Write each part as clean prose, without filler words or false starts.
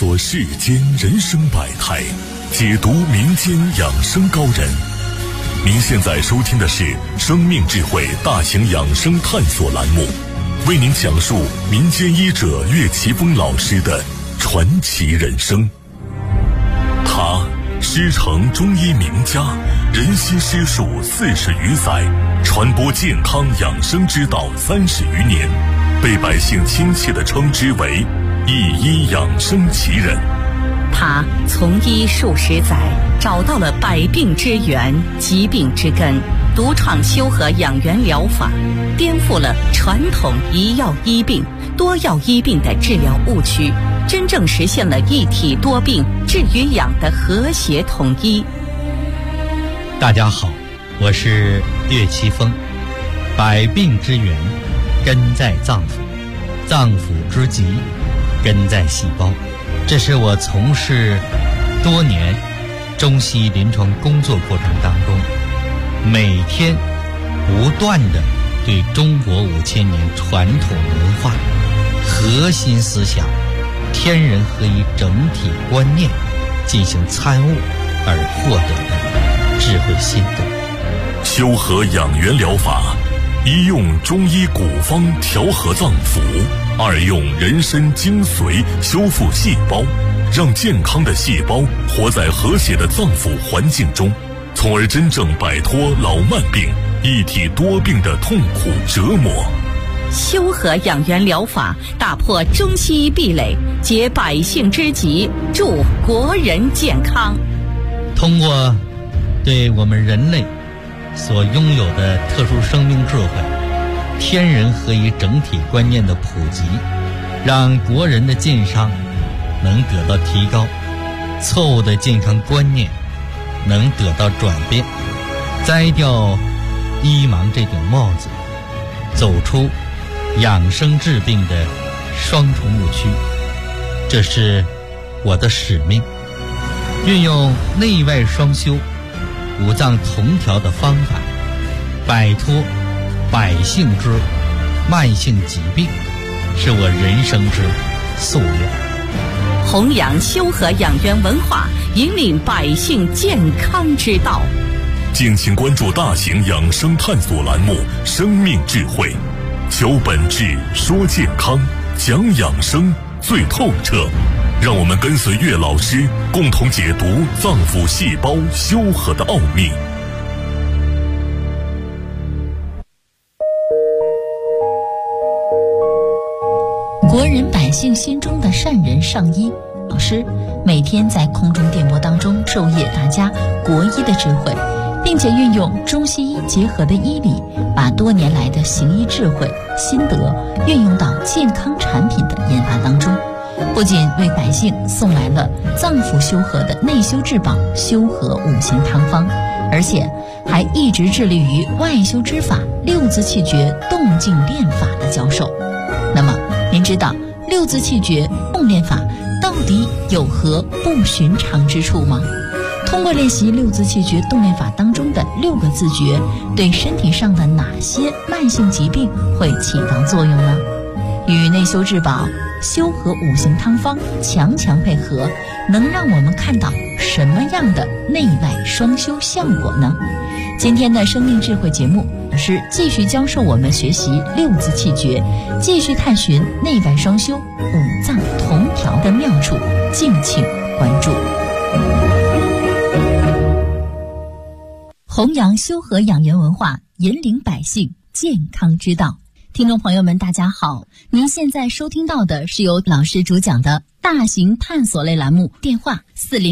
索世间人生百态，解读民间养生高人。您现在收听的是生命智慧大型养生探索栏目，为您讲述民间医者岳奇峰老师的传奇人生。他师承中医名家，人心师术40余载，传播健康养生之道30余年，被百姓亲切地称之为一医养生奇人。 他从医数十载，找到了百病之源、疾病之根，独创修和养元疗法，颠覆了传统一药医病、多药医病的治疗误区，真正实现了一体多病治与养的和谐统一。 大家好，我是岳奇峰。百病之源根在脏腑，脏腑之疾根在细胞。这是我从事多年中西医临床工作过程当中，每天不断地对中国5000年传统文化核心思想天人合一整体观念进行参悟而获得的智慧心得。 修和养元疗法，一用中医古方调和脏腑，二用人参精髓修复细胞，让健康的细胞活在和谐的脏腑环境中，从而真正摆脱老慢病、一体多病的痛苦折磨。 修和养元疗法打破中西医壁垒，解百姓之急，助国人健康。 通过对我们人类所拥有的特殊生命智慧、天人合一整体观念的普及，让国人的健康能得到提高，错误的健康观念能得到转变，摘掉医盲这顶帽子，走出养生治病的双重误区。这是我的使命，运用内外双修、五脏同调的方法，摆脱百姓之慢性疾病，是我人生之夙愿。 弘扬修和养元文化，引领百姓健康之道。 敬请关注大型养生探索栏目《生命智慧》，求本质，说健康，讲养生最透彻。让我们跟随岳老师，共同解读脏腑细胞修和的奥秘。 国人百姓心中的善人上医老师，每天在空中电波当中授业大家国医的智慧，并且运用中西医结合的医理，把多年来的行医智慧心得运用到健康产品的研发当中，不仅为百姓送来了脏腑修和的内修至宝修和5行汤方，而且还一直致力于外修之法六字气诀动静练法的教授。那么您知道六字气诀动练法到底有何不寻常之处吗？通过练习六字气诀动练法当中的6个字诀，对身体上的哪些慢性疾病会起到作用呢？与内修至宝修和5行汤方强配合，能让我们看到什么样的内外双修效果呢？今天的生命智慧节目是继续教授我们学习六字气诀，继续探寻内外双修、五脏同调的妙处，敬请关注。弘扬修和养元文化，引领百姓健康之道。听众朋友们大家好，您现在收听到的是由老师主讲的大型探索类栏目，电话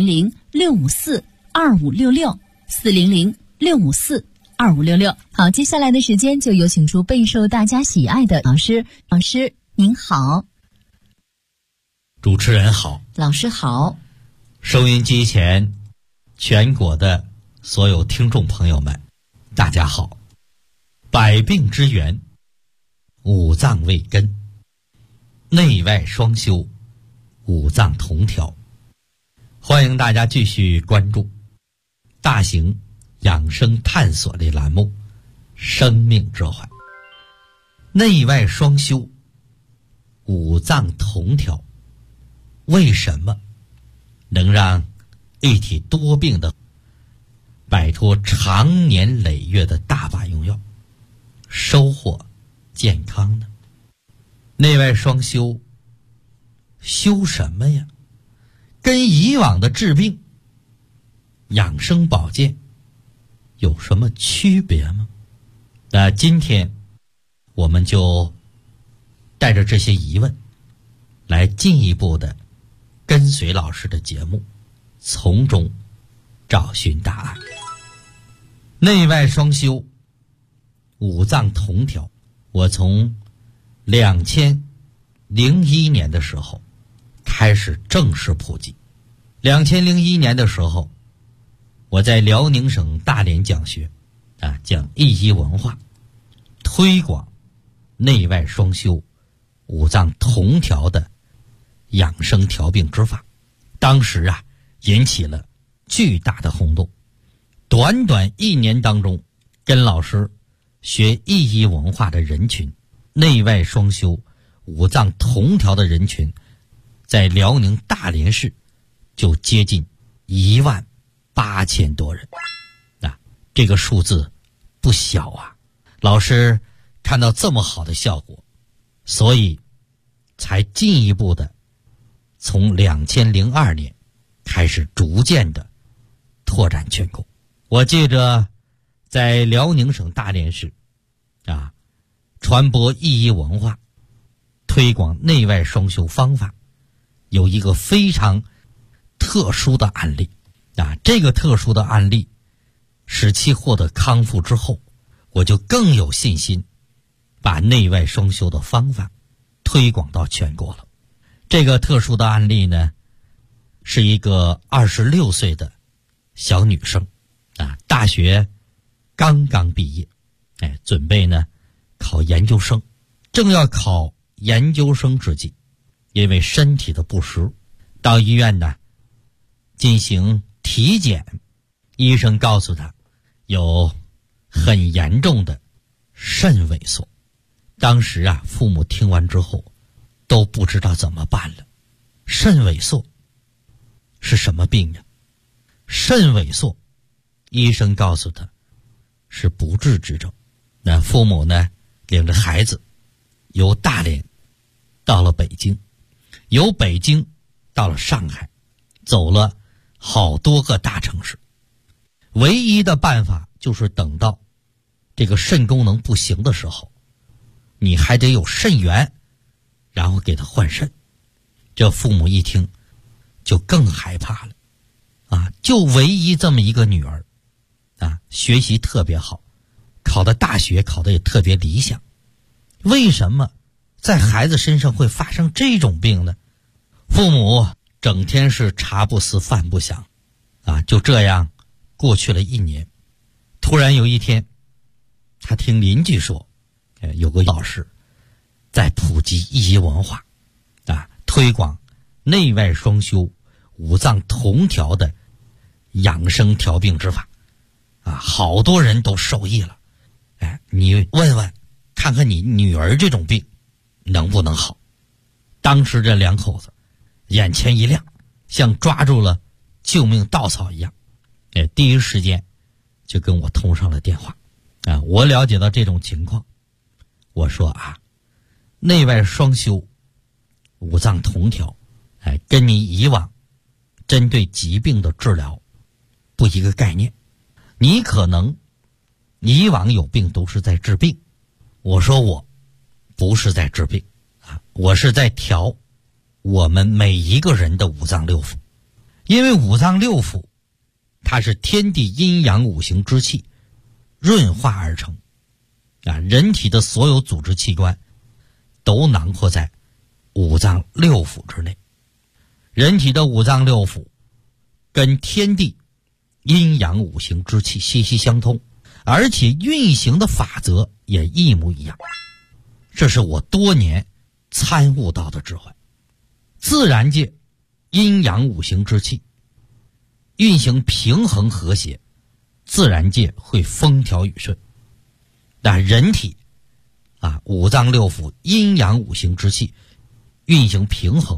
400-654-2566 400-654-2566。好，接下来的时间就有请出备受大家喜爱的老师。老师您好。 主持人好， 老师好。 收音机前全国的所有听众朋友们大家好。百病之源，五脏为根，内外双修，五脏同调。欢迎大家继续关注大型养生探索类栏目《生命智慧》。内外双修，五脏同调。 为什么能让一体多病的摆脱长年累月的大把用药，收获健康呢？内外双修，修什么呀？跟以往的治病、养生保健有什么区别吗？那今天我们就带着这些疑问来进一步的跟随老师的节目，从中找寻答案。内外双修，五脏同调，我从2001年的时候开始正式普及。2001年的时候，我在辽宁省大连讲学讲易医文化，推广内外双修、五脏同调的养生调病之法。当时引起了巨大的轰动。短短1年当中，跟老师学易医文化的人群，内外双修、五脏同调的人群，在辽宁大连市就接近18000多人。这个数字不小啊。老师看到这么好的效果，所以才进一步的从2002年开始逐渐的拓展全国。我记着在辽宁省大连市传播易医文化，推广内外双修方法，有一个非常特殊的案例这个特殊的案例使其获得康复之后，我就更有信心把内外双修的方法推广到全国了。这个特殊的案例呢，是一个26岁的小女生大学刚刚毕业，准备呢考研究生。正要考研究生之际，因为身体的不适，到医院呢进行体检，医生告诉她有很严重的肾萎缩。当时父母听完之后都不知道怎么办了。肾萎缩是什么病呢？肾萎缩医生告诉他是不治之症。那父母呢领着孩子由大连到了北京，由北京到了上海，走了好多个大城市。唯一的办法就是等到这个肾功能不行的时候，你还得有肾源，然后给他换肾。这父母一听就更害怕了就唯一这么一个女儿学习特别好，考的大学考的也特别理想，为什么在孩子身上会发生这种病呢？父母整天是茶不思饭不想就这样过去了1年。突然有一天，他听邻居说有个老师在普及易医文化推广内外双修、五脏同调的养生调病之法好多人都受益了。你问问看看你女儿这种病能不能好。当时这两口子眼前一亮，像抓住了救命稻草一样，第一时间就跟我通上了电话我了解到这种情况，我说内外双修、五脏同调跟你以往针对疾病的治疗不一个概念。你可能以往有病都是在治病，我说我不是在治病我是在调我们每一个人的五脏六腑。因为五脏六腑它是天地阴阳五行之气润化而成人体的所有组织器官都囊括在五脏六腑之内。人体的五脏六腑跟天地阴阳五行之气息息相通，而且运行的法则也一模一样。这是我多年参悟到的智慧。自然界阴阳五行之气运行平衡和谐，自然界会风调雨顺。但人体五脏六腑阴阳五行之气运行平衡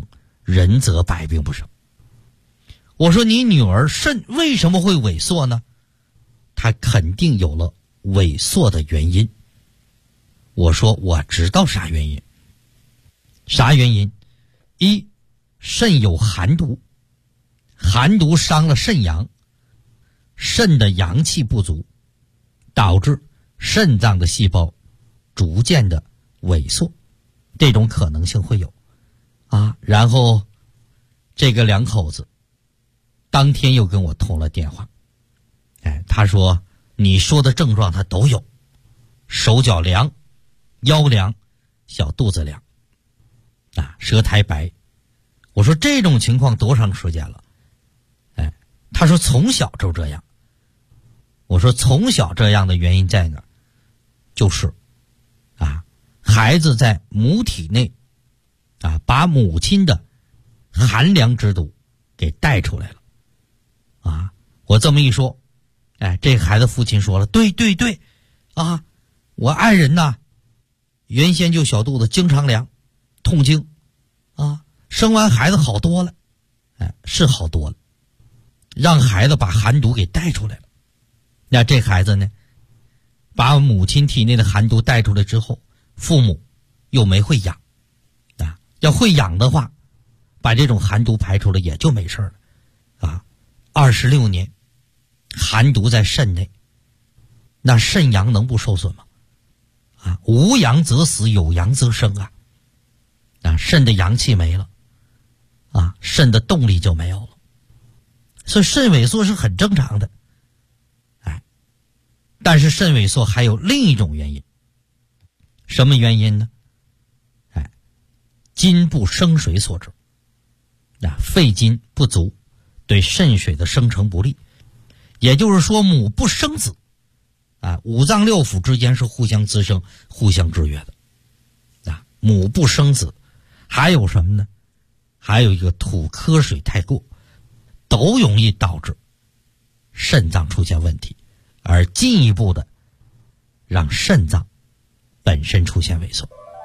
人则百病不生。我说你女儿肾为什么会萎缩呢？她肯定有了萎缩的原因。我说我知道啥原因。啥原因？一，肾有寒毒，寒毒伤了肾阳，肾的阳气不足，导致肾脏的细胞逐渐的萎缩，这种可能性会有啊。然后这个两口子当天又跟我通了电话，他说你说的症状他都有，手脚凉，腰凉，小肚子凉啊，舌苔白。我说这种情况多长时间了？他说从小就这样。我说从小这样的原因在哪儿？就是孩子在母体内把母亲的寒凉之毒给带出来了我这么一说，这孩子父亲说了，对我爱人呐，原先就小肚子经常凉，痛经生完孩子好多了，是好多了，让孩子把寒毒给带出来了。那这孩子呢，把母亲体内的寒毒带出来之后，父母又没会养要会养的话，把这种寒毒排出来也就没事了26年寒毒在肾内，那肾阳能不受损吗？无阳则死，有阳则生肾的阳气没了肾的动力就没有了，所以肾萎缩是很正常的。但是肾萎缩还有另一种原因，什么原因呢？精不生水所致肺精不足，对肾水的生成不利。也就是说母不生子五脏六腑之间是互相滋生互相制约的母不生子。还有什么呢？还有一个土科水太过，都容易导致肾脏出现问题，而进一步的让肾脏本身出现萎缩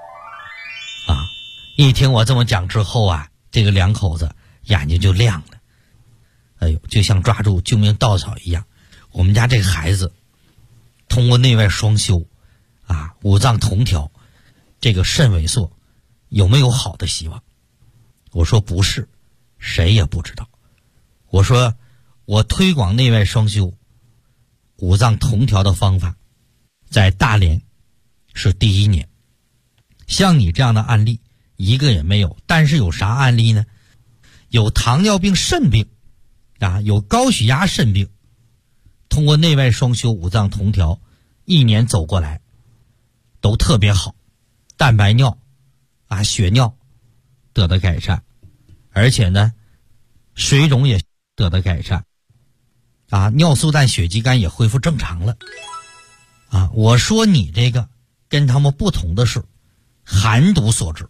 一听我这么讲之后这个两口子眼睛就亮了，就像抓住救命稻草一样。我们家这个孩子通过内外双修五脏同调，这个肾萎缩有没有好的希望？我说不是，谁也不知道。我说我推广内外双修五脏同调的方法在大连是第1年，像你这样的案例一个也没有。但是有啥案例呢？有糖尿病肾病有高血压肾病，通过内外双修五脏同调1年走过来都特别好，蛋白尿血尿得到改善，而且呢水肿也得到改善尿素氮血肌酐也恢复正常了我说你这个跟他们不同的是寒毒所致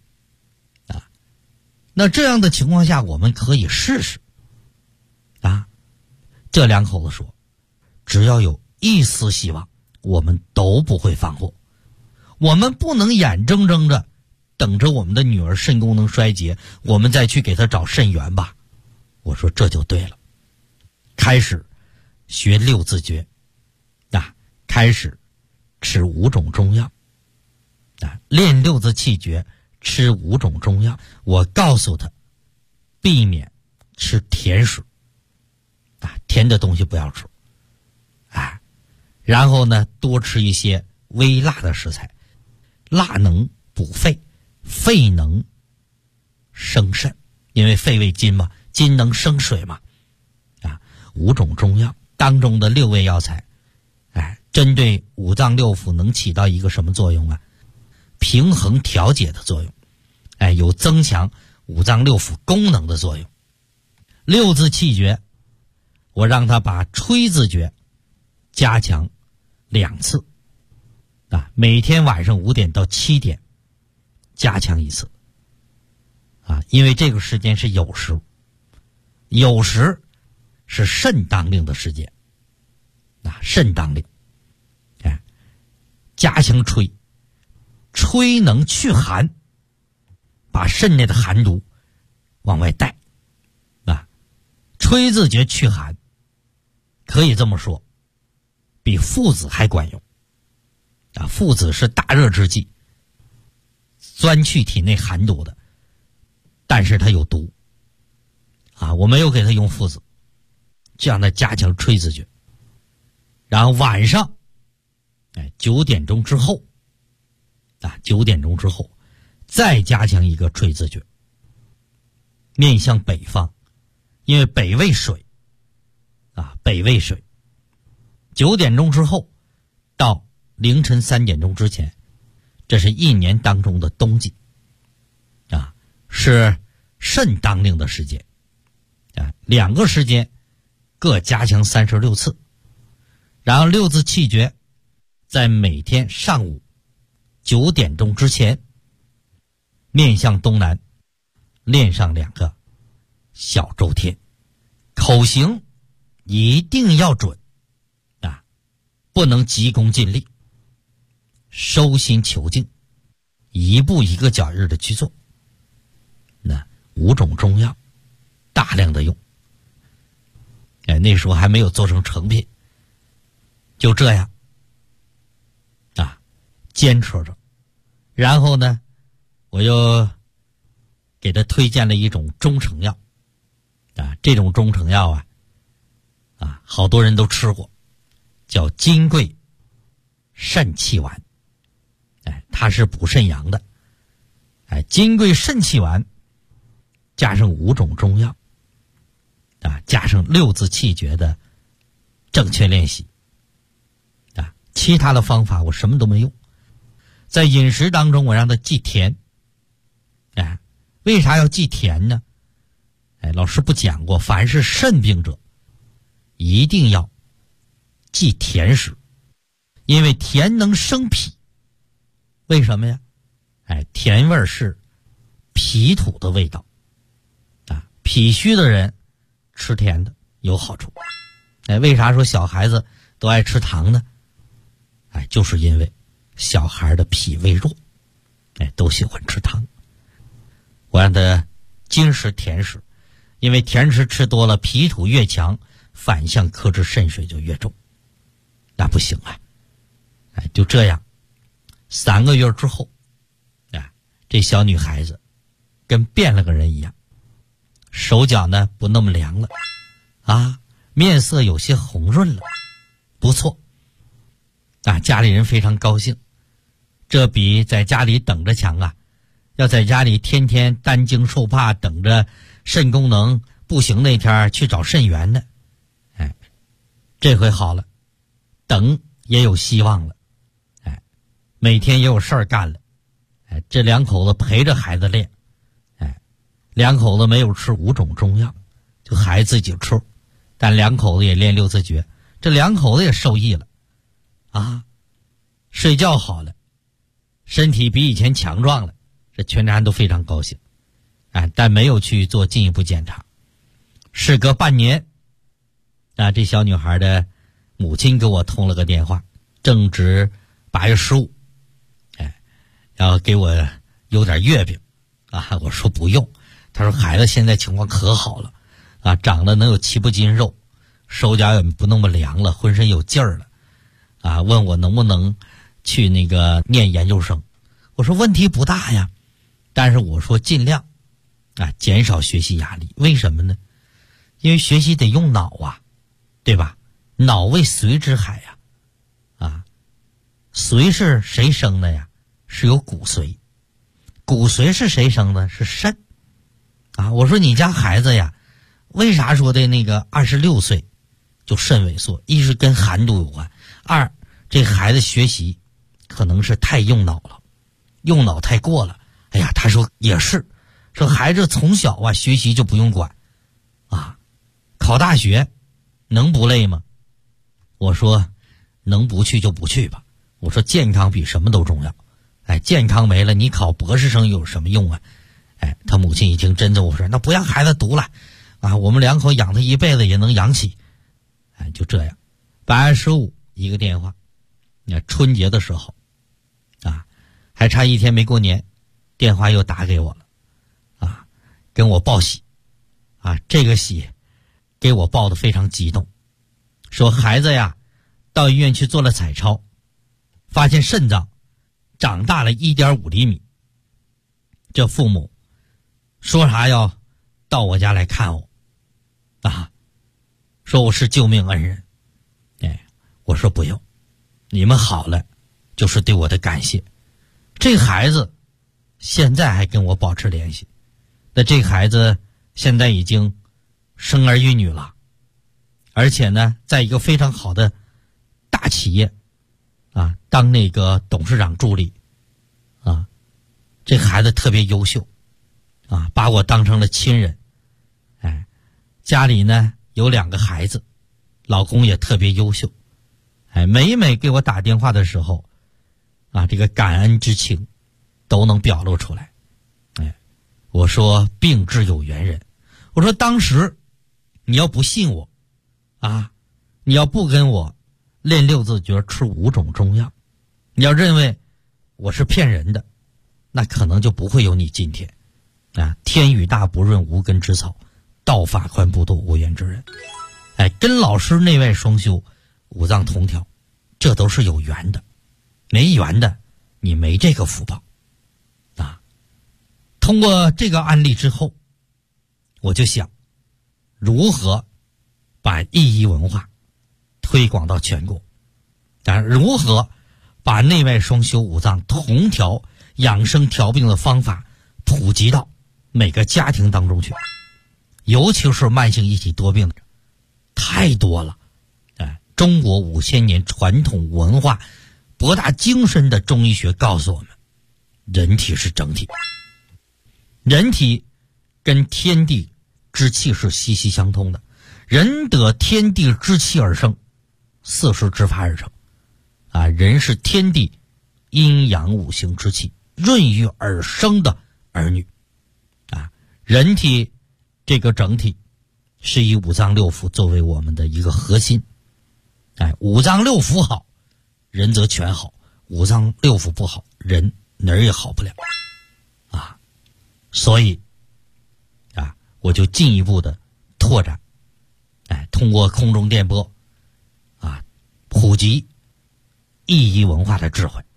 那这样的情况下我们可以试试这两口子说只要有一丝希望我们都不会放过，我们不能眼睁睁着等着我们的女儿肾功能衰竭我们再去给她找肾源吧。我说这就对了，开始学6字诀开始吃5种中药练6字气诀，吃5种中药。我告诉他避免吃甜食甜的东西不要吃然后呢多吃一些微辣的食材，辣能补肺，肺能生肾，因为肺为金嘛，金能生水嘛5种中药当中的6味药材针对五脏六腑能起到一个什么作用平衡调节的作用有增强五脏六腑功能的作用。6字气诀我让他把吹字诀加强2次每天晚上5点到7点加强1次因为这个时间是酉时，酉时是肾当令的时间肾当令加强吹，吹能去寒，把肾内的寒毒往外带啊。吹字诀驱寒，可以这么说，比附子还管用啊。附子是大热之际钻去体内寒毒的，但是它有毒啊，我没有给他用附子，这样的加强吹字诀。然后晚上9点钟之后啊，9点钟之后再加强一个吹字诀，面向北方，因为北为水啊，北为水。9点钟之后到凌晨3点钟之前，这是一年当中的冬季啊，是肾当令的时间啊，2个时间各加强36次。然后6字气诀在每天上午9点钟之前，面向东南练上2个小周天，口型一定要准啊，不能急功近利，收心求静，一步一个脚印的去做。那5种中药大量的用，那时候还没有做成成品，就这样啊坚持着。然后呢，我又给他推荐了一种中成药啊，这种中成药啊好多人都吃过，叫金匮肾气丸。它是补肾阳的。金匮肾气丸加上5种中药啊，加上6字气诀的正确练习啊，其他的方法我什么都没用。在饮食当中我让他忌甜。为啥要忌甜呢？老师不讲过，凡是肾病者一定要忌甜食，因为甜能生脾。为什么呀？甜味是脾土的味道啊，脾虚的人吃甜的有好处。为啥说小孩子都爱吃糖呢？就是因为小孩的脾胃弱，都喜欢吃糖。我让他禁食甜食，因为甜食吃多了，脾土越强，反向克制肾水就越重，那不行啊！就这样，3个月之后，这小女孩子跟变了个人一样，手脚呢不那么凉了啊，面色有些红润了，不错啊，家里人非常高兴。这比在家里等着强啊！要在家里天天担惊受怕，等着肾功能不行那天去找肾源呢。这回好了，等也有希望了。每天也有事儿干了。这2口子陪着孩子练。2口子没有吃5种中药，就孩子自己吃，但2口子也练6字诀，这2口子也受益了啊，睡觉好了，身体比以前强壮了，这全家人都非常高兴。但没有去做进一步检查。事隔半年这小女孩的母亲给我通了个电话，正值8月15，要给我有点月饼啊，我说不用。他说孩子现在情况可好了啊，长得能有7、8斤肉，手脚也不那么凉了，浑身有劲儿了啊，问我能不能去那个念研究生。我说问题不大呀，但是我说尽量减少学习压力。为什么呢？因为学习得用脑啊，对吧？脑为髓之海呀，髓是谁生的呀？是有骨髓。骨髓是谁生的？是肾啊。我说你家孩子呀，为啥说的那个26岁就肾萎缩？一是跟寒毒有关，二这孩子学习可能是太用脑了，用脑太过了。他说也是，说孩子从小学习就不用管啊，考大学能不累吗？我说能不去就不去吧。我说健康比什么都重要。健康没了，你考博士生有什么用啊？他母亲一听真的，我说那不让孩子读了啊，我们2口养他一辈子也能养起。就这样，8月15一个电话，春节的时候还差1天没过年，电话又打给我了跟我报喜啊，这个喜给我报得非常激动，说孩子呀到医院去做了彩超，发现肾脏长大了 1.5 厘米。这父母说啥要到我家来看我啊，说我是救命恩人。我说不用，你们好了就是对我的感谢。这孩子现在还跟我保持联系，那这孩子现在已经生儿育女了，而且呢在一个非常好的大企业啊当那个董事长助理啊，这孩子特别优秀啊，把我当成了亲人。家里呢有2个孩子，老公也特别优秀。每每给我打电话的时候啊，这个感恩之情都能表露出来。我说病至有缘人，我说当时你要不信我啊，你要不跟我练6字诀吃5种中药，你要认为我是骗人的，那可能就不会有你今天啊！天雨大不润无根之草，道法宽不渡无缘之人。跟老师内外双修五脏同调，这都是有缘的，没缘的你没这个福报啊。通过这个案例之后，我就想如何把医医文化推广到全国，如何把内外双修五脏同调养生调病的方法普及到每个家庭当中去，尤其是慢性一体多病的太多了。中国5000年传统文化博大精深的中医学告诉我们，人体是整体，人体跟天地之气是息息相通的，人得天地之气而生，4时之发而成啊，人是天地阴阳5行之气润育而生的儿女啊，人体这个整体是以五脏六腑作为我们的一个核心。五脏六腑好，人则全好；五脏六腑不好，人哪儿也好不了啊。所以啊，我就进一步的拓展，通过空中电波啊，普及医医文化的智慧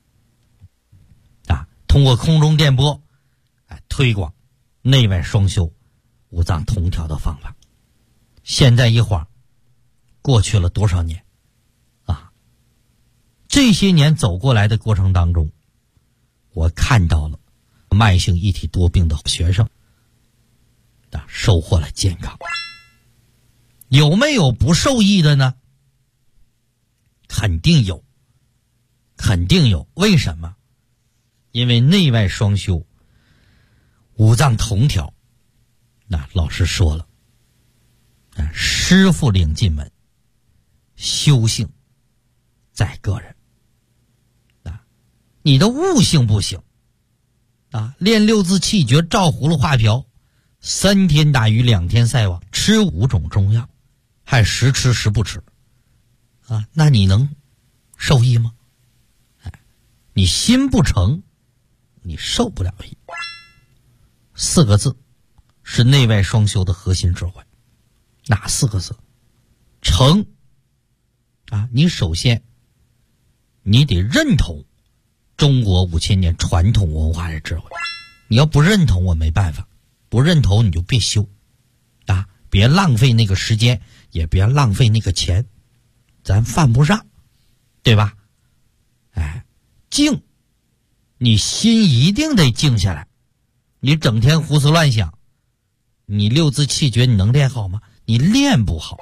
啊，通过空中电波推广内外双修五脏同调的方法。现在一晃过去了多少年啊？这些年走过来的过程当中，我看到了慢性一体多病的学生收获了健康。有没有不受益的呢？肯定有，肯定有。为什么？因为内外双修五脏同调，那老师说了，师傅领进门，修行在个人啊，你的悟性不行啊，练6字气诀，照葫芦画瓢，3天打鱼2天晒网，吃5种中药，还时吃时不吃啊，那你能受益吗？你心不诚，你受不了益。4个字是内外双修的核心智慧。哪4个字？诚啊！你首先你得认同中国5000年传统文化的智慧，你要不认同我没办法，不认同你就别修啊！别浪费那个时间，也别浪费那个钱，咱犯不上，对吧？静，你心一定得静下来。你整天胡思乱想，你6字气诀你能练好吗？你练不好。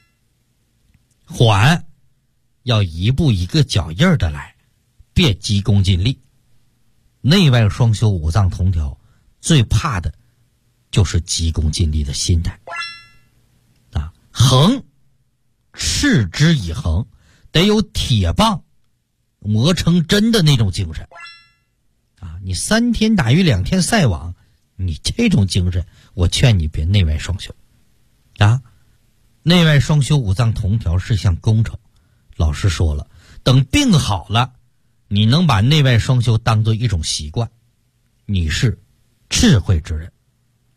缓，要一步一个脚印的来，别急功近利。内外双修五脏同调，最怕的就是急功近利的心态啊！恒，持之以恒，得有铁棒磨成针的那种精神啊！你3天打鱼2天晒网，你这种精神，我劝你别内外双修啊！内外双修五脏同调是项工程。老师说了，等病好了，你能把内外双修当作一种习惯，你是智慧之人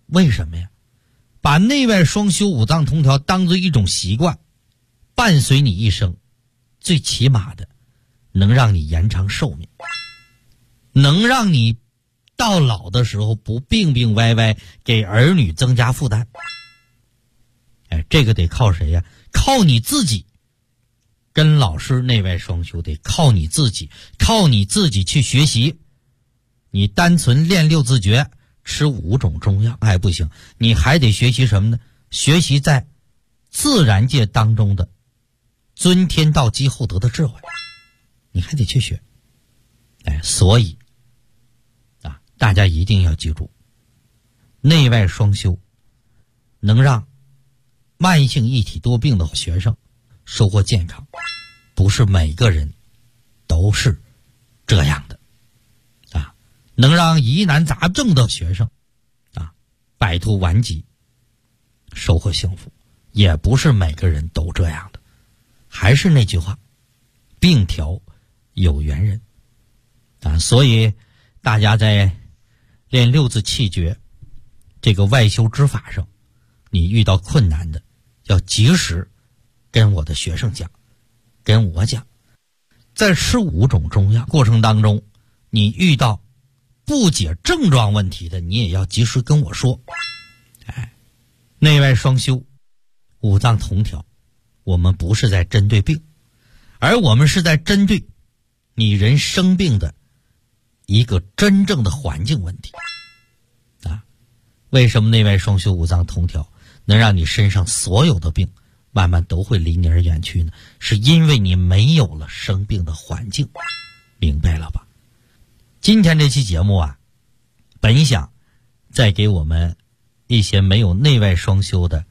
为什么呀？把内外双修五脏通调当作一种习惯，伴随你一生，最起码的能让你延长寿命，能让你到老的时候不病病歪歪，给儿女增加负担。这个得靠谁呀？靠你自己。跟老师内外双修得靠你自己，靠你自己去学习。你单纯练六字诀，吃5种中药还不行，你还得学习什么呢？学习在自然界当中的尊天道积厚德的智慧，你还得去学。所以大家一定要记住，内外双修能让慢性一体多病的学生收获健康，不是每个人都是这样的能让疑难杂症的学生摆脱顽疾，收获幸福，也不是每个人都这样的。还是那句话，病调有缘人所以大家在练六字气诀这个外修之法上，你遇到困难的要及时跟我的学生讲，跟我讲。在吃5种中药过程当中，你遇到不解症状问题的，你也要及时跟我说。内外双修，五脏同调，我们不是在针对病，而我们是在针对你人生病的一个真正的环境问题为什么内外双修五脏同调能让你身上所有的病慢慢都会离你而远去呢？是因为你没有了生病的环境，明白了吧？今天这期节目本想再给我们一些没有内外双修的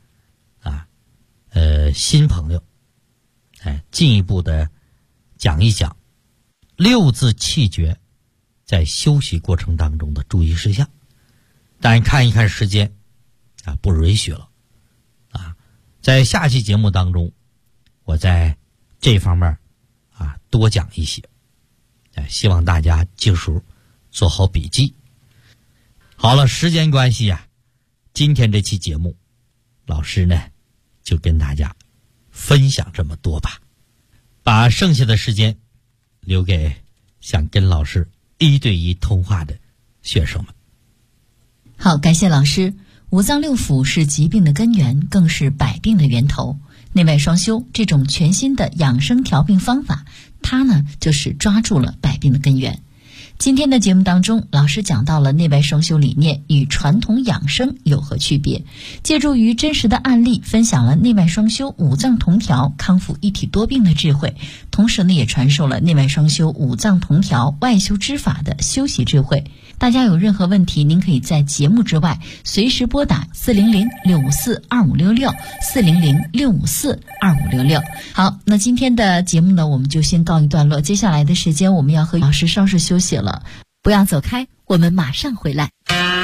新朋友进一步的讲一讲六字气诀在休息过程当中的注意事项。但看一看时间不允许了在下期节目当中我在这方面多讲一些希望大家记熟，做好笔记。好了，时间关系今天这期节目老师呢就跟大家分享这么多吧，把剩下的时间留给想跟老师1对1通话的学生们。 好，感谢老师。五脏六腑是疾病的根源，更是百病的源头。内外双修这种全新的养生调病方法，它呢就是抓住了百病的根源。今天的节目当中，老师讲到了内外双修理念与传统养生有何区别，借助于真实的案例，分享了内外双修五脏同调康复一体多病的智慧，同时呢也传授了内外双修五脏同调外修之法的修习智慧。大家有任何问题，您可以在节目之外随时拨打400-654-2566，400-654-2566。好，那今天的节目呢，我们就先告一段落。接下来的时间，我们要和老师稍事休息了，不要走开，我们马上回来。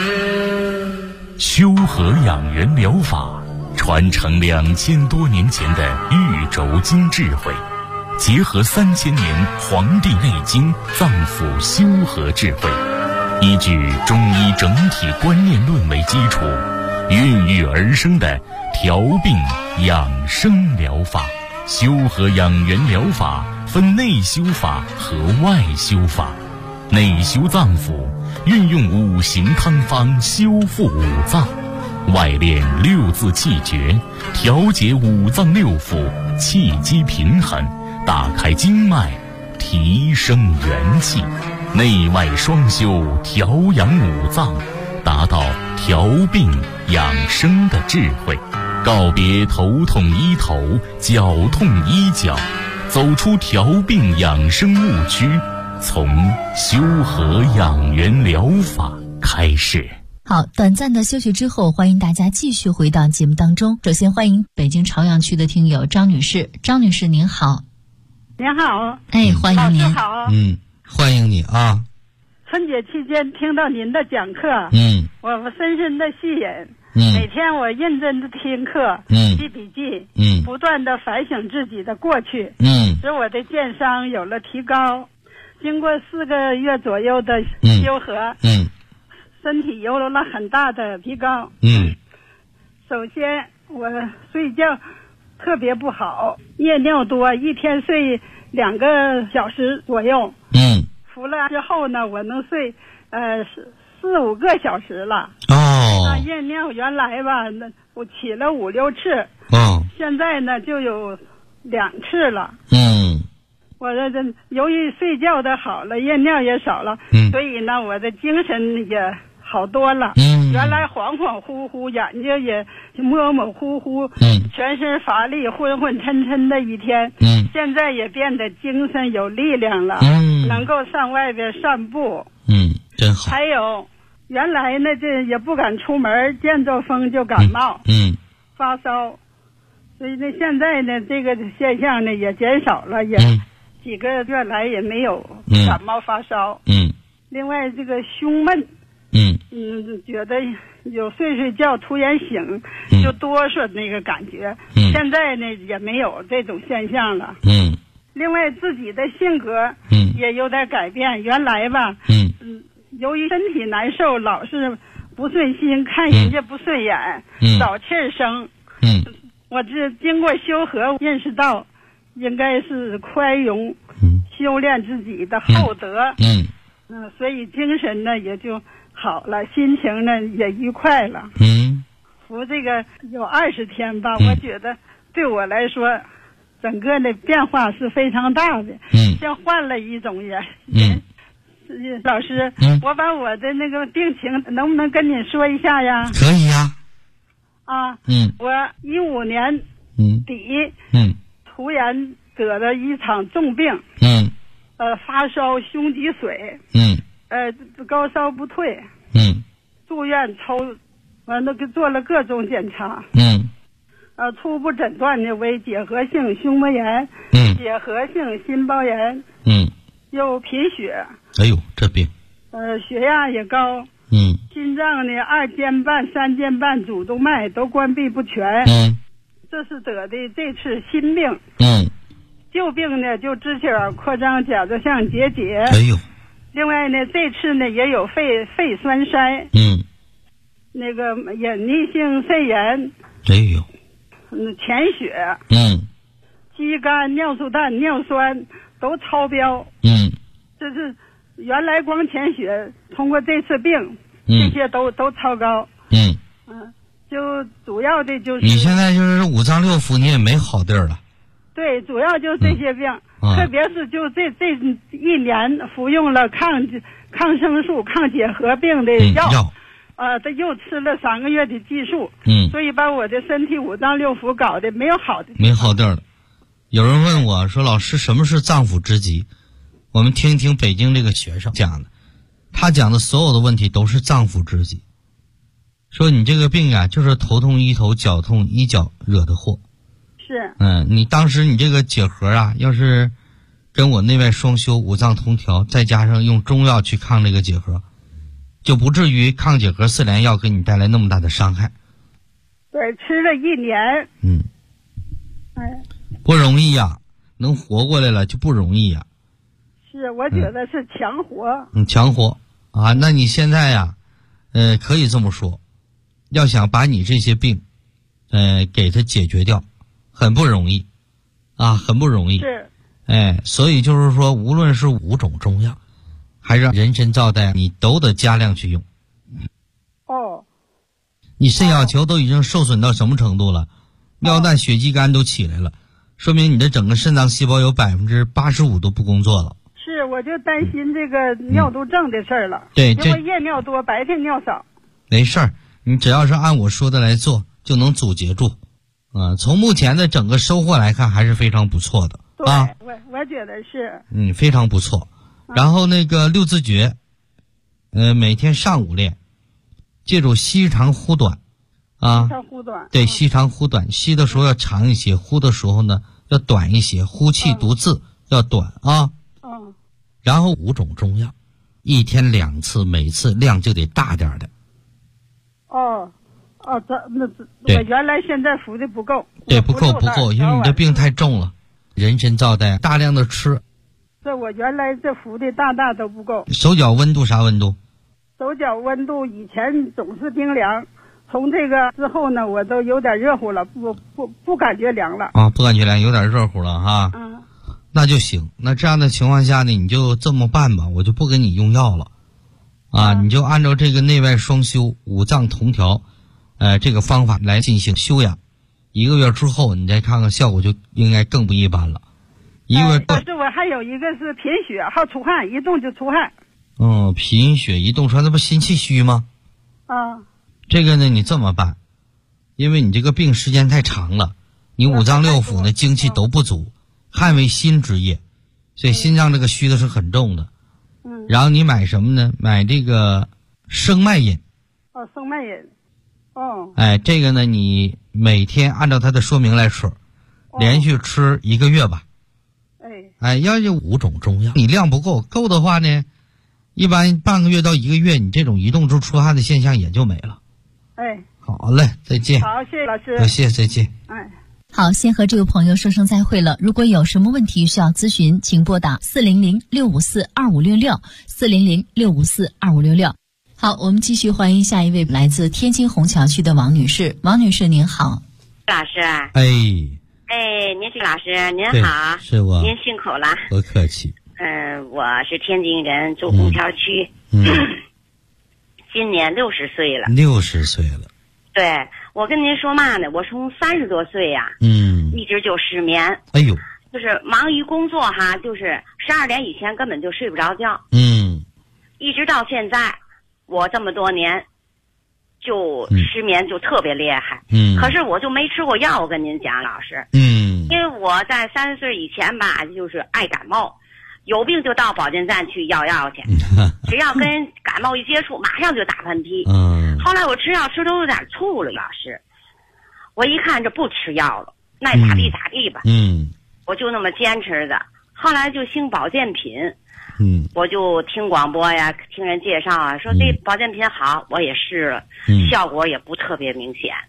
修和养元疗法传承2000多年前的玉轴经智慧，结合3000年《黄帝内经》脏腑修和智慧，依据中医整体观念论为基础，孕育而生的调病养生疗法。修和养元疗法分内修法和外修法。内修脏腑，运用5行汤方修复五脏；外练6字气诀，调节五脏六腑，气机平衡，打开经脉，提升元气。内外双修，调养五脏，达到调病养生的智慧。告别头痛医头，脚痛医脚，走出调病养生误区，从修和养元疗法开始。 好，短暂的休息之后，欢迎大家继续回到节目当中。首先欢迎北京朝阳区的听友张女士。张女士您好。 您好。 欢迎您。 老师好。 欢迎你啊。 春节期间听到您的讲课，我深深的吸引。每天我认真的听课，记笔记，不断的反省自己的过去，使我的健商有了提高。经过4个月左右的修和， 身体有了很大的提高。首先我睡觉特别不好，夜尿多，一天睡2个小时左右。服了之后呢，我能睡4-5个小时了。夜尿原来吧，那我起了5、6次。现在呢就有2次了。我这由于睡觉的好了，夜尿也少了，所以呢我的精神也好多了。原来恍恍惚惚，眼睛也模模糊糊，全身乏力，昏昏沉沉的一天。现在也变得精神有力量了，能够上外边散步。 真好。 还有原来呢这也不敢出门，见着风就感冒，发烧，所以呢现在呢这个现象呢也减少了，也几个月来也没有感冒发烧。另外这个胸闷，觉得有睡觉突然醒就哆嗦那个感觉，现在呢也没有这种现象了。另外自己的性格也有点改变，原来吧由于身体难受，老是不顺心，看人家不顺眼，找气儿生。我这经过修和认识到应该是宽容，修炼自己的厚德。所以精神呢也就好了，心情呢也愉快了。服这个有20天吧，我觉得对我来说整个的变化是非常大的。像换了一种人。老师，我把我的那个病情能不能跟你说一下呀？ 可以呀。 我15年底突然得了一场重病。发烧、胸积水。高烧不退。住院抽，完了做了各种检查。初步诊断的为结核性胸膜炎。结核性心包炎。又贫血。 哎呦，这病。 血压也高。心脏呢2间半、3间半主动脉都关闭不全。这是得的这次新病。旧病呢就支气管扩张、甲状腺结节。 哎呦。 另外呢这次呢也有肺栓塞。那个隐匿性肺炎。 哎呦。 潜血。肌酐、尿素氮、尿酸都超标。这是原来光潜血，通过这次病，这些都超高。就主要的就是你现在就是5脏6腑你也没好地儿了。 对，主要就是这些病，特别是就这1年服用了抗生素、抗结核病的药。他又吃了3个月的激素。所以把我的身体5脏6腑搞得没有好的地方， 没好地儿了。有人问我说，老师什么是脏腑之疾？我们听一听北京这个学生讲的，他讲的所有的问题都是脏腑之疾。说你这个病啊，就是头痛医头，脚痛医脚惹的祸。 是。 你当时你这个结核啊，要是跟我内外双修、5脏同调，再加上用中药去抗这个结核，就不至于抗结核4联药给你带来那么大的伤害。 对，吃了1年。 不容易呀，能活过来了就不容易呀。 是，我觉得是强活。 强活啊！那你现在呀，可以这么说，要想把你这些病，给它解决掉，很不容易，啊，很不容易。 是。 所以就是说，无论是5种中药，还是人参皂苷，你都得加量去用。你肾小球都已经受损到什么程度了？尿氮、血肌酐都起来了，说明你的整个肾脏细胞有85%都不工作了。 是，我就担心这个尿毒症的事儿了。 对， 因为夜尿多，白天尿少。 没事儿，你只要是按我说的来做，就能阻截住。从目前的整个收获来看，还是非常不错的。 对，我觉得是。 非常不错。然后那个6字诀，每天上午练，记住吸长呼短。 吸长呼短。 对，吸长呼短，吸的时候要长一些，呼的时候呢要短一些，呼气读字要短啊。然后5种中药，1天2次，每次量就得大点的。 我原来现在服的不够。 对，不够，因为你这病太重了。人参皂苷大量的吃。 这我原来这服的大都不够。 手脚温度啥温度？ 手脚温度以前总是冰凉，从这个之后呢，我都有点热乎了，不感觉凉了。 啊，不感觉凉，有点热乎了哈。那就行。那这样的情况下呢，你就这么办吧，我就不给你用药了。你就按照这个内外双修、五脏同调，这个方法来进行修养。1个月之后，你再看看效果就应该更不一般了。 但是我还有一个是贫血，好出汗，一动就出汗。 贫血一动出汗，那不心气虚吗？这个呢，你这么办，因为你这个病时间太长了，你五脏六腑呢精气都不足，汗为心之液，所以心脏这个虚的是很重的。然后你买什么呢？买这个生脉饮。 生脉饮。 这个呢，你每天按照它的说明来吃，连续吃1个月吧。要有5种中药，你量不够的话呢，一般半个月到1个月，你这种移动中出汗的现象也就没了。好嘞，再见。 好，谢谢老师。 谢谢，再见。 好，先和这位朋友说声再会了。如果有什么问题需要咨询，请拨打400-654-2566，400-654-2566。好，我们继续欢迎下一位来自天津虹桥区的王女士。王女士您好。 老师。您是老师，您好。 是我。 您辛苦了。 不客气。 我是天津人，住虹桥区。今年60岁了。 60岁了。 对，我跟您说嘛呢，我从30多岁呀，一直就失眠。就是忙于工作哈，就是12点以前根本就睡不着觉。一直到现在，我这么多年，就失眠就特别厉害。可是我就没吃过药，我跟您讲，老师。因为我在30岁以前吧，就是爱感冒。有病就到保健站去要药去，只要跟感冒一接触，马上就打喷嚏。后来我吃药吃都有点吐了，老师。我一看这不吃药了，那咋地咋地吧。我就那么坚持的。后来就兴保健品。我就听广播呀，听人介绍啊，说这保健品好，我也试了，效果也不特别明显。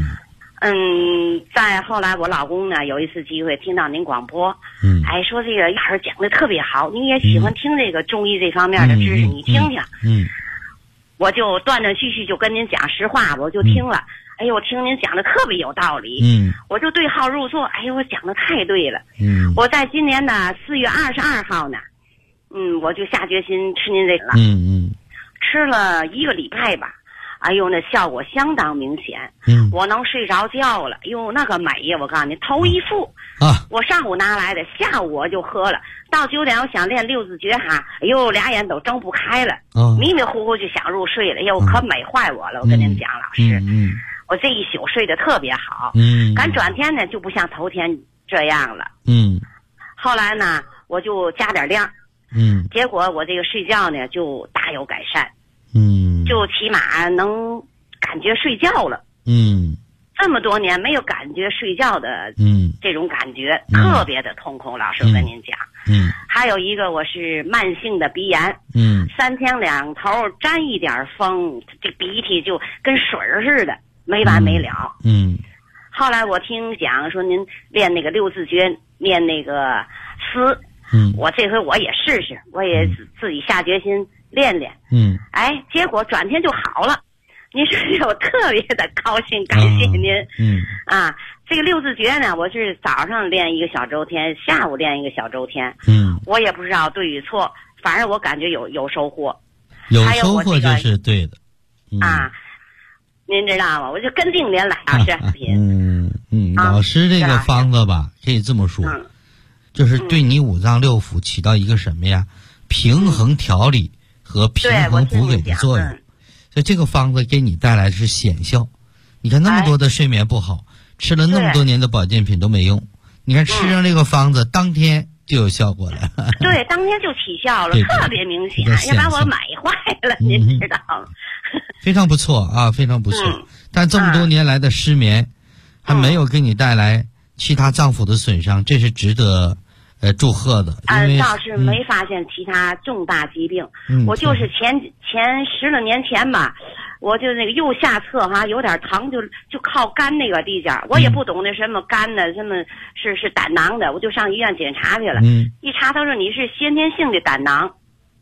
再后来我老公呢，有一次机会听到您广播，说这个老师讲的特别好，你也喜欢听这个中医这方面的知识，你听听。我就断断续续就跟您讲实话，我就听了。我听您讲的特别有道理。我就对号入座。我讲的太对了。我在今年的4月22号呢，我就下决心吃您这个了。吃了1个礼拜吧。那效果相当明显。我能睡着觉了。那个美呀！我告诉你，头一副我上午拿来的，下午我就喝了。到9点，我想练6字诀哈，俩眼都睁不开了，迷迷糊糊就想入睡了。可美坏我了！我跟您讲，老师，我这一宿睡得特别好。赶转天呢，就不像头天这样了。后来呢，我就加点量。结果我这个睡觉呢，就大有改善。就起码能感觉睡觉了。这么多年没有感觉睡觉的这种感觉，特别的痛苦。老师，我跟您讲。还有一个，我是慢性的鼻炎。3天2头沾一点风，这鼻涕就跟水似的，没完没了。后来我听讲说您练那个6字诀，念那个思。我这回我也试试，我也自己下决心练练。结果转天就好了。您说我特别的高兴，感谢您。这个6字诀呢，我是早上练1个小周天，下午练1个小周天。我也不知道对与错，反正我感觉有收获。 有收获就是对的。 您知道吗？我就跟定您了，老师。 老师这个方子吧，可以这么说。就是对你五脏六腑起到一个什么呀？平衡调理和平衡补给的作用。所以这个方子给你带来的是显效。你看那么多的睡眠不好，吃了那么多年的保健品都没用，你看吃上这个方子当天就有效果了。 对，当天就起效了，特别明显，要把我美坏了，您知道吗？ 非常不错啊，非常不错。但这么多年来的失眠还没有给你带来其他脏腑的损伤，这是值得祝贺的。 倒是没发现其他重大疾病。我就是前10来年前吧，我就那个右下侧有点疼，就靠肝那个地界，我也不懂那什么肝的，什么是胆囊的，我就上医院检查去了。一查他说你是先天性的胆囊。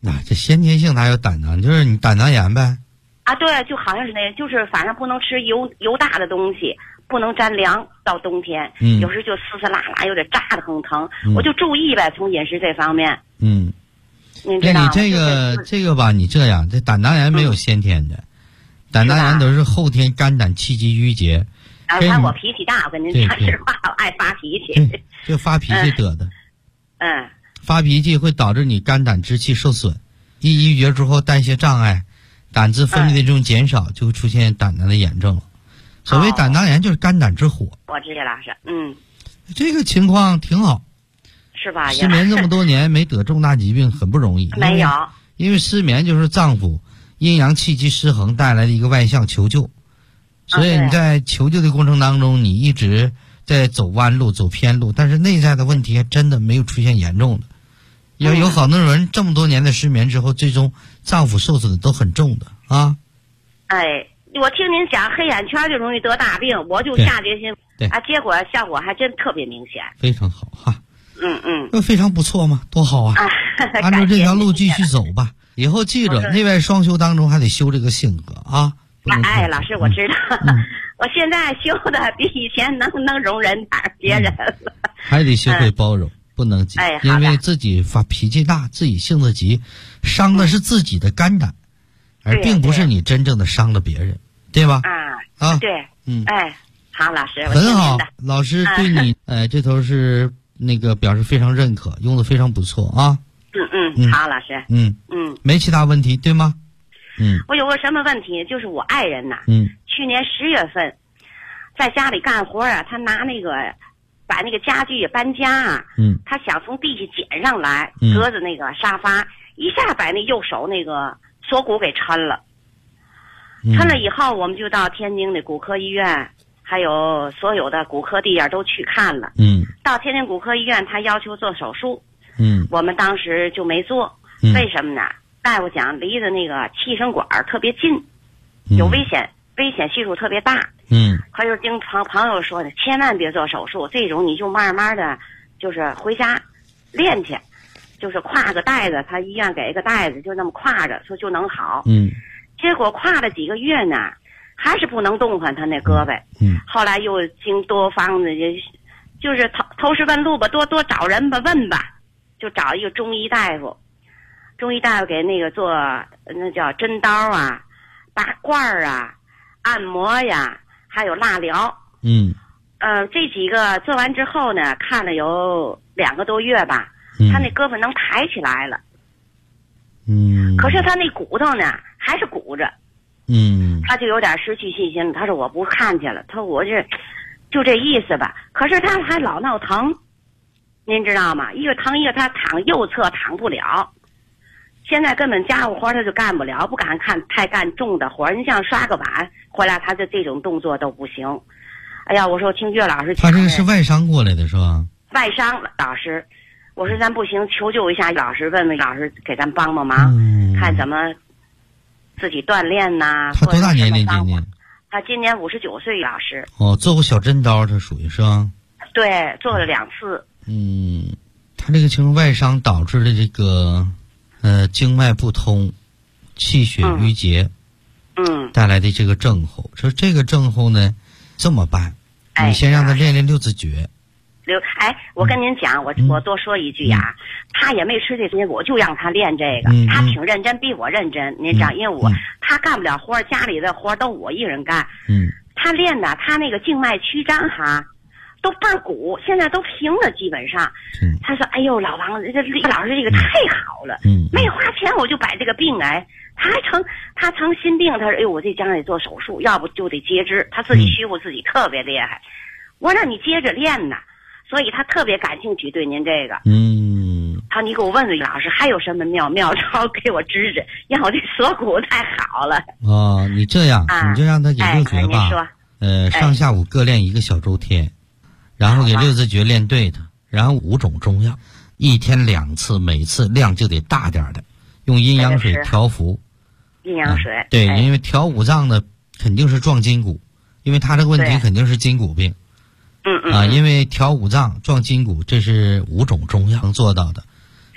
这先天性哪有胆囊？就是你胆囊炎呗。 啊，对，就好像是那，就是反正不能吃油大的东西，不能沾凉。到冬天，有时就撕撕拉拉，有点扎得很疼。我就注意呗，从饮食这方面。您知道？ 你这个吧，你这样，这胆囊炎没有先天的，胆囊炎都是后天肝胆气机郁结。 看我脾气大，我跟您讲实话，我爱发脾气。 就发脾气得的。发脾气会导致你肝胆之气受损，一郁结之后代谢障碍，胆汁分泌的这种减少，就会出现胆囊的炎症了。所谓胆囊炎就是肝胆之火。 我知道老师， 这个情况挺好， 是吧？ 失眠这么多年没得重大疾病很不容易。 没有， 因为失眠就是脏腑阴阳气机失衡带来的一个外向求救，所以你在求救的过程当中，你一直在走弯路走偏路，但是内在的问题还真的没有出现严重的。有好多人这么多年的失眠之后，最终脏腑受损都很重的啊。 我听您讲黑眼圈就容易得大病，我就下决心。结果效果还真特别明显。 非常好哈。那非常不错嘛，多好啊！按照这条路继续走吧。以后记着，内外双修当中还得修这个性格啊。 老师，我知道，我现在修的比以前能容忍点别人了。 还得学会包容，不能急，因为自己发脾气大，自己性子急，伤的是自己的肝胆，而并不是你真正的伤了别人，对吧？ 对，好，老师， 很好，老师对你，这头是那个表示非常认可，用的非常不错啊。 好，老师， 没其他问题对吗？ 我有个什么问题，就是我爱人呐，去年10月份在家里干活啊，他拿那个把那个家具搬家啊，他想从地下捡上来，搁着那个沙发，一下把那右手那个锁骨给抻了。抻了以后，我们就到天津的骨科医院，还有所有的骨科地点都去看了。到天津骨科医院，他要求做手术。我们当时就没做，为什么呢？大夫讲离着那个气声管特别近，有危险系数特别大。他就听朋友说的，千万别做手术，这种你就慢慢的，就是回家练去，就是挎个袋子，他医院给一个袋子，就那么挎着，说就能好。结果挎了几个月呢，还是不能动弹他那胳膊。后来又经多方的，就是投石问路吧，多找人吧，问吧，就找一个中医大夫。中医大夫给那个做那叫针刀啊、拔罐啊、按摩呀，还有蜡疗。这几个做完之后呢，看了有2个多月吧，他那胳膊能抬起来了。可是他那骨头呢还是鼓着。他就有点失去信心了。他说我不看去了，他说我就这意思吧。可是他还老闹疼，您知道吗？一个疼一个他躺右侧躺不了。现在根本家务活他就干不了，不敢太干重的活。你像刷个碗回来，他的这种动作都不行。哎呀，我说听岳老师讲， 他这个是外伤过来的是吧？ 外伤老师，我说咱不行，求救一下老师，问问老师给咱帮帮忙，看怎么自己锻炼呐。 他多大年龄今年？ 他今年59岁，老师。 做过小针刀，他属于是吧？ 对，做了2次。 他这个情况外伤导致的这个经脉不通，气血郁结，带来的这个症候。说这个症候呢，这么办？你先让他练练六字诀。 我跟您讲，我多说一句呀，他也没吃这些，我就让他练这个，他挺认真，比我认真。您知道，因为他干不了活，家里的活都我一人干。他练的，他那个静脉曲张哈，都倍儿鼓，现在都平了，基本上。他说：“哎呦，老王，这李老师这个太好了，没花钱我就把这个病他成心病，他说：哎呦，我这将来得做手术，要不就得截肢。他自己虚乎自己特别厉害。我让你接着练呐。”所以他特别感兴趣对您这个。他你给我问问老师还有什么妙招给我支支，让我这锁骨太好了。 你这样，你就让他给六诀吧。上下午各练1个小周天，然后给六字诀练对的，然后5种中药，1天2次，每次量就得大点的，用阴阳水调服。 阴阳水。 对，因为调五脏呢肯定是壮筋骨，因为他这个问题肯定是筋骨病。因为调五脏壮筋骨，这是5种中药能做到的。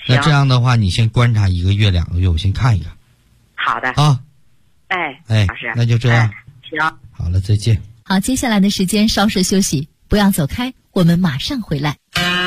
那这样的话，你先观察1个月、2个月，我先看一看。 好的啊。 老师， 那就这样。 行。 好了，再见。 好，接下来的时间稍事休息，不要走开，我们马上回来。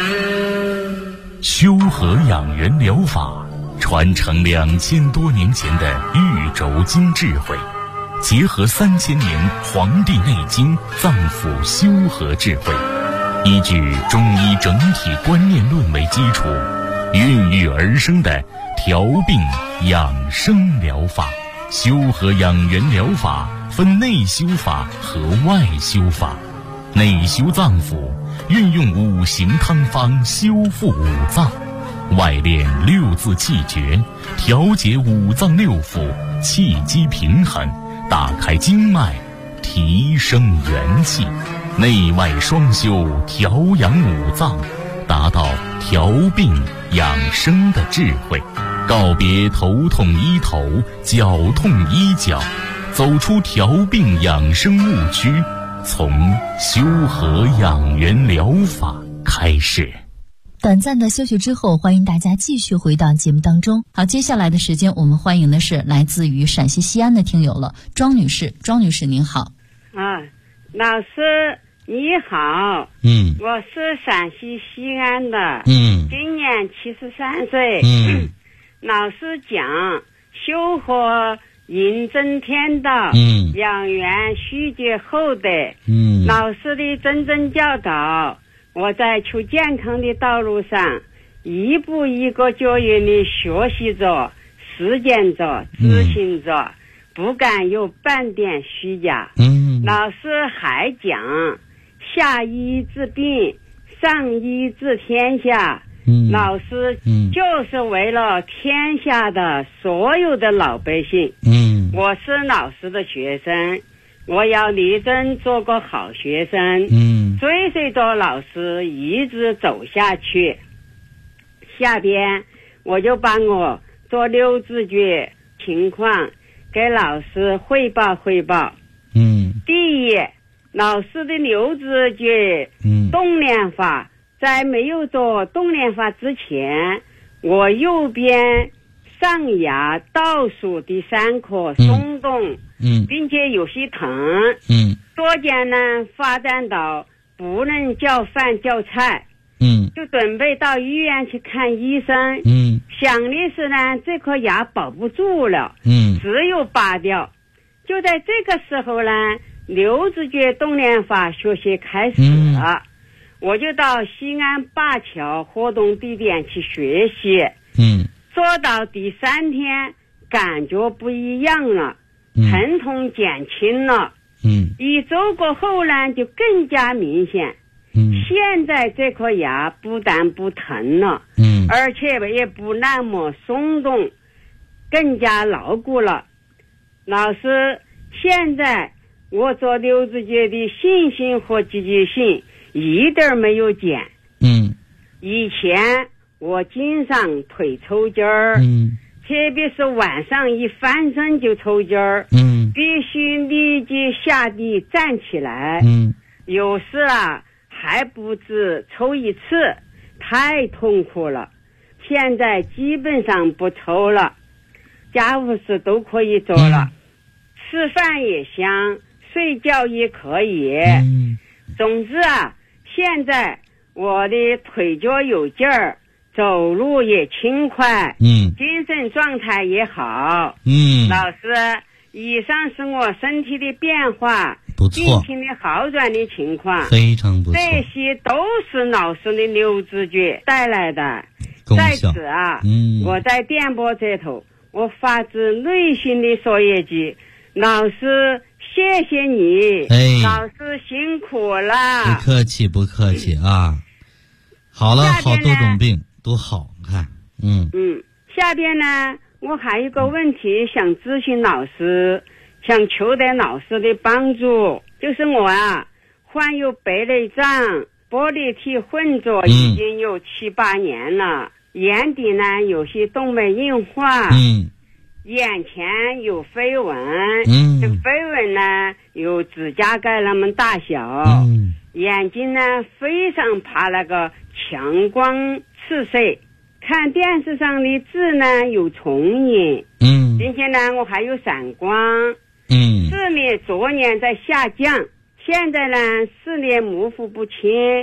修和养元疗法传承2000多年前的玉轴经智慧，结合3000年《黄帝内经》脏腑修和智慧，依据中医整体观念论为基础，孕育而生的调病养生疗法。修和养元疗法分内修法和外修法。内修脏腑，运用5行汤方修复五脏；外练6字气诀，调节五脏6腑，气机平衡，打开经脉，提升元气。内外双修，调养五脏，达到调病养生的智慧。告别头痛医头，脚痛医脚，走出调病养生误区，从修和养元疗法开始。 短暂的休息之后，欢迎大家继续回到节目当中。好，接下来的时间我们欢迎的是来自于陕西西安的听友了，庄女士。庄女士您好。 老师你好。我是陕西西安的。今年73岁。老师讲修和饮真天道，养元虚节厚德。老师的谆谆教导，我在求健康的道路上一步一个脚印的学习着、实践着、执行着，不敢有半点虚假。老师还讲下医治病，上医治天下。老师就是为了天下的所有的老百姓。我是老师的学生，我要力争做个好学生。追随着老师一直走下去。下边我就把我做6字诀情况给老师汇报汇报。第一，老师的6字诀动练法，在没有做动练法之前，我右边上牙倒数第3颗松动，并且有些疼。左肩呢发展到不能叫饭叫菜。就准备到医院去看医生。想的是呢，这颗牙保不住了。只有拔掉。就在这个时候呢，6字诀动练法学习开始了。我就到西安灞桥活动地点去学习。做到第3天，感觉不一样了，疼痛减轻了。1周过后呢，就更加明显。现在这颗牙不但不疼了，而且也不那么松动，更加牢固了。老师，现在我做6字诀的信心和积极性一点没有减。以前我经常腿抽筋儿，特别是晚上一翻身就抽筋儿，必须立即下地站起来。有时还不止抽1次，太痛苦了。现在基本上不抽了，家务事都可以做了，吃饭也香，睡觉也可以。总之现在我的腿脚有劲儿，走路也轻快，精神状态也好。老师，以上是我身体的变化，病情的好转的情况， 非常不错。 这些都是老师的6字诀带来的。在此我在电波这头，我发自内心的说一句，老师谢谢你。老师辛苦了。 不客气不客气啊。好了，好多种病都好，看。 下边呢，我还有个问题想咨询老师，想求得老师的帮助。就是我患有白内障、玻璃体混浊已经有7、8年了，眼底呢有些动脉硬化，眼前有飞纹，这飞纹呢有指甲盖那么大小，眼睛呢非常怕那个强光刺射， 看电视上的字呢有重影，并且呢我还有散光，视力昨年在下降，现在呢视力模糊不清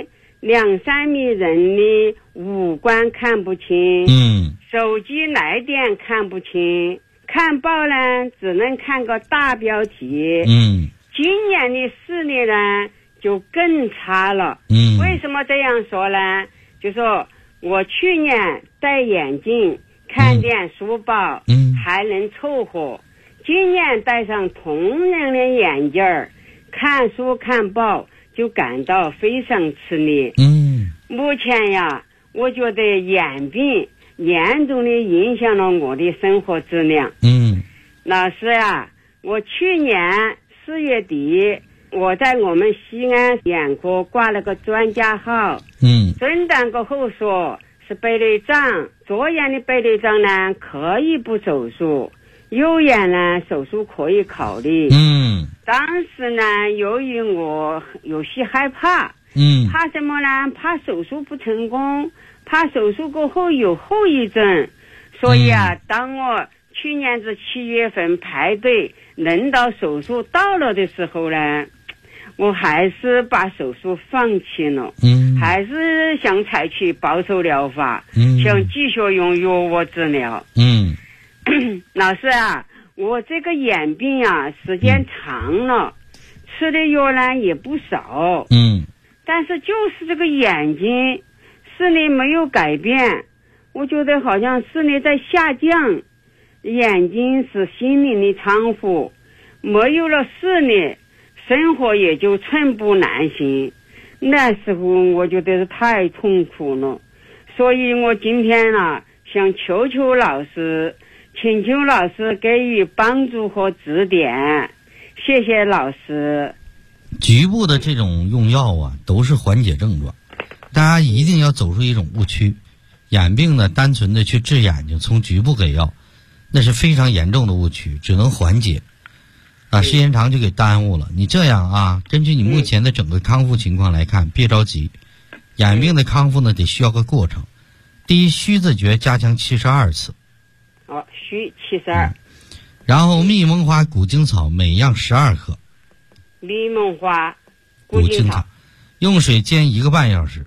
，2-3米人的五官看不清，手机来电看不清，看报呢只能看个大标题，今年的视力呢就更差了，为什么这样说呢？就说我去年戴眼镜看点书报还能凑合，今年戴上同样的眼镜看书看报就感到非常吃力。目前呀，我觉得眼病严重的影响了我的生活质量。老师呀，我去年4月底我在我们西安眼科挂了个专家号，诊断过后说是白内障，左眼的白内障呢可以不手术，右眼呢手术可以考虑。当时呢由于我有些害怕，怕什么呢？怕手术不成功，怕手术过后有后遗症，所以啊，当我去年是7月份排队轮到手术到了的时候呢，我还是把手术放弃了，还是想采取保守疗法，想继续用药物治疗。老师啊，我这个眼病啊时间长了，吃的药呢也不少，但是就是这个眼睛视力没有改变，我觉得好像视力在下降，眼睛是心灵的窗户，没有了视力生活也就寸步难行，那时候我觉得是太痛苦了，所以我今天啊想求求老师，请求老师给予帮助和指点，谢谢老师。 局部的这种用药啊都是缓解症状，大家一定要走出一种误区，眼病呢单纯的去治眼睛从局部给药，那是非常严重的误区，只能缓解时间长就给耽误了。你这样啊，根据你目前的整个康复情况来看，别着急，眼病的康复呢得需要个过程。第一，虚字诀加强72次， 虚72， 然后蜜蒙花古精草每样12克， 蜜蒙花古精草用水煎1个半小时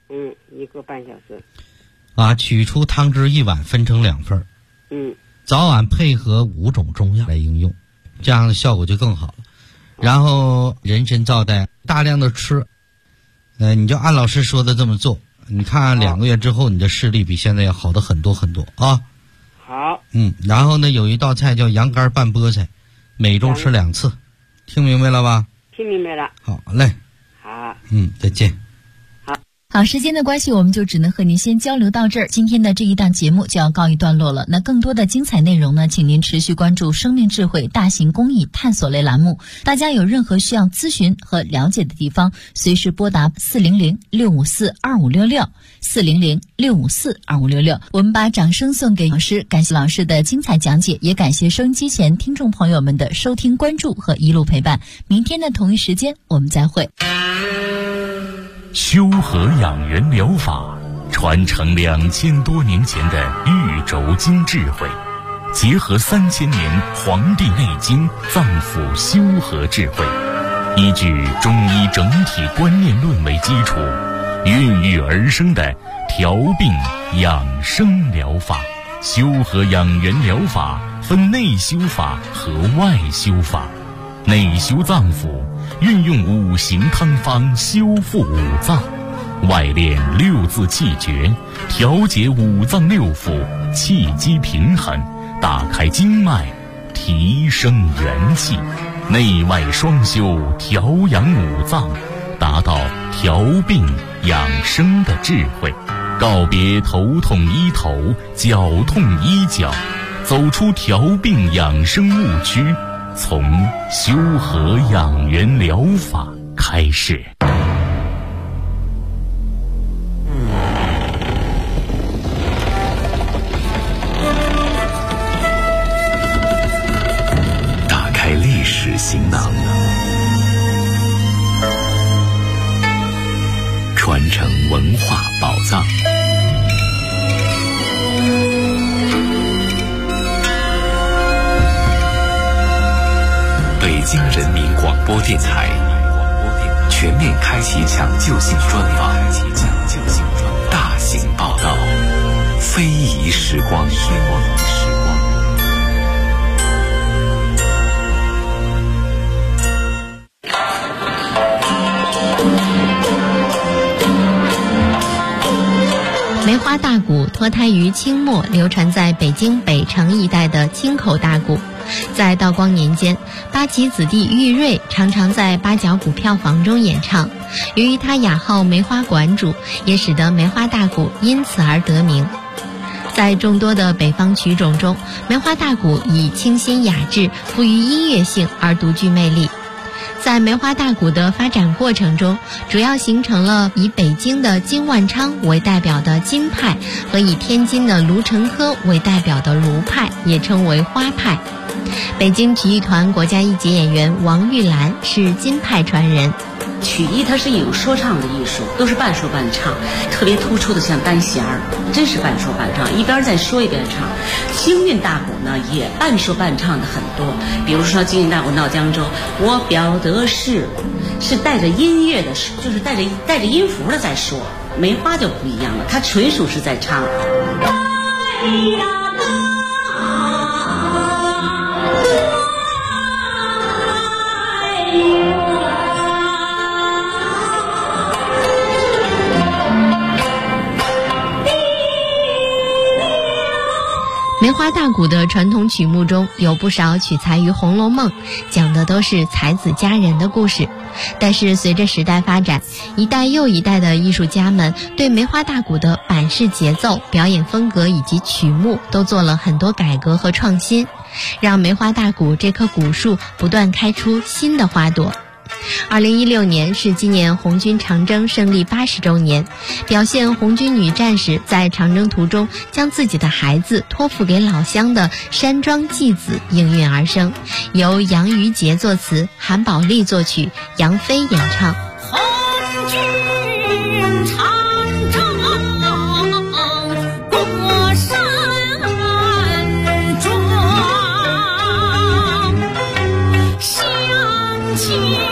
，1个半小时取出汤汁1碗，分成2份，早晚配合5种中药来应用，这样的效果就更好了。然后人参皂苷大量的吃，你就按老师说的这么做，你看2个月之后你的视力比现在要好的很多很多啊。 好。 然后呢有一道菜叫羊肝拌菠菜，每周吃2次，听明白了吧？ 听明白了。 好嘞。 好。 再见。 好，时间的关系，我们就只能和您先交流到这儿。今天的这一档节目就要告一段落了。那更多的精彩内容呢，请您持续关注生命智慧大型公益探索类栏目。大家有任何需要咨询和了解的地方，随时拨打400-654-2566 400-654-2566。我们把掌声送给老师，感谢老师的精彩讲解，也感谢收音机前听众朋友们的收听关注和一路陪伴。明天的同一时间我们再会。 修和养元疗法传承2000多年前的玉轴经智慧，结合3000年《黄帝内经》脏腑修和智慧，依据中医整体观念论为基础，孕育而生的调病养生疗法。修和养元疗法分内修法和外修法，内修脏腑，运用5行汤方修复五脏，外练6字气诀，调节五脏六腑，气机平衡，打开经脉，提升元气，内外双修，调养五脏，达到调病养生的智慧，告别头痛医头，脚痛医脚，走出调病养生误区，从修和养元疗法开始。 打开历史行囊，传承文化宝藏， 京人民广播电台全面开启抢救性专访，大型报道，非遗时光。 梅花大鼓脱胎于清末流传在北京北城一带的京口大鼓，在道光年间，八旗子弟玉瑞常常在八角鼓票房中演唱。由于他雅号梅花馆主，也使得梅花大鼓因此而得名。在众多的北方曲种中，梅花大鼓以清新雅致、富于音乐性而独具魅力。在梅花大鼓的发展过程中，主要形成了以北京的金万昌为代表的金派和以天津的卢成科为代表的卢派，也称为花派。北京曲艺团国家一级演员王玉兰是金派传人。 曲艺它是一种说唱的艺术，都是半说半唱，特别突出的像单弦儿，真是半说半唱，一边在说一边唱。京韵大鼓呢也半说半唱的很多，比如说京韵大鼓闹江州，我表的是带着音乐的，就是带着音符的在说。梅花就不一样了，它纯属是在唱。 梅花大鼓的传统曲目中有不少取材于《红楼梦》，讲的都是才子佳人的故事。但是随着时代发展，一代又一代的艺术家们对梅花大鼓的板式节奏、表演风格以及曲目都做了很多改革和创新，让梅花大鼓这棵古树不断开出新的花朵。2016年是纪念红军长征胜利80周年，表现红军女战士在长征途中将自己的孩子托付给老乡的山庄祭子应运而生，由杨于杰作词，韩宝利作曲，杨飞演唱。 红军长征过山庄，乡亲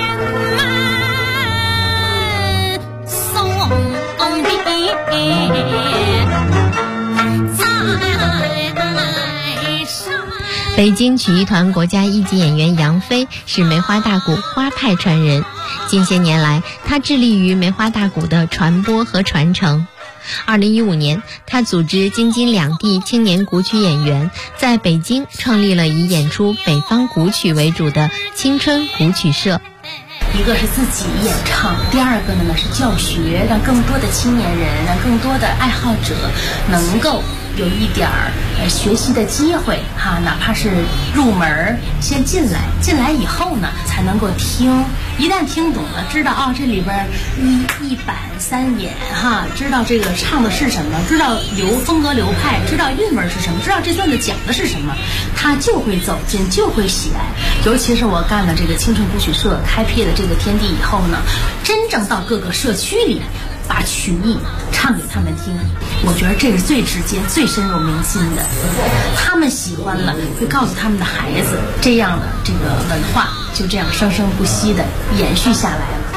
北京曲艺团国家一级演员杨飞是梅花大鼓花派传人，近些年来他致力于梅花大鼓的传播和传承。2015年，他组织京津两地青年古曲演员在北京创立了以演出北方古曲为主的青春古曲社。 一个是自己演唱，第二个呢是教学，让更多的青年人，让更多的爱好者能够有一点学习的机会哈，哪怕是入门先进来以后呢，才能够听，一旦听懂了，知道这里边一板三眼哈，知道这个唱的是什么，知道风格流派，知道韵味是什么，知道这段子讲的是什么，他就会走进，就会喜爱。尤其是我干了这个青春古曲社，开辟了这个天地以后呢，真正到各个社区里把曲艺唱给他们听，我觉得这是最直接、最深入民心的。他们喜欢了，会告诉他们的孩子，这样的这个文化就这样生生不息的延续下来了。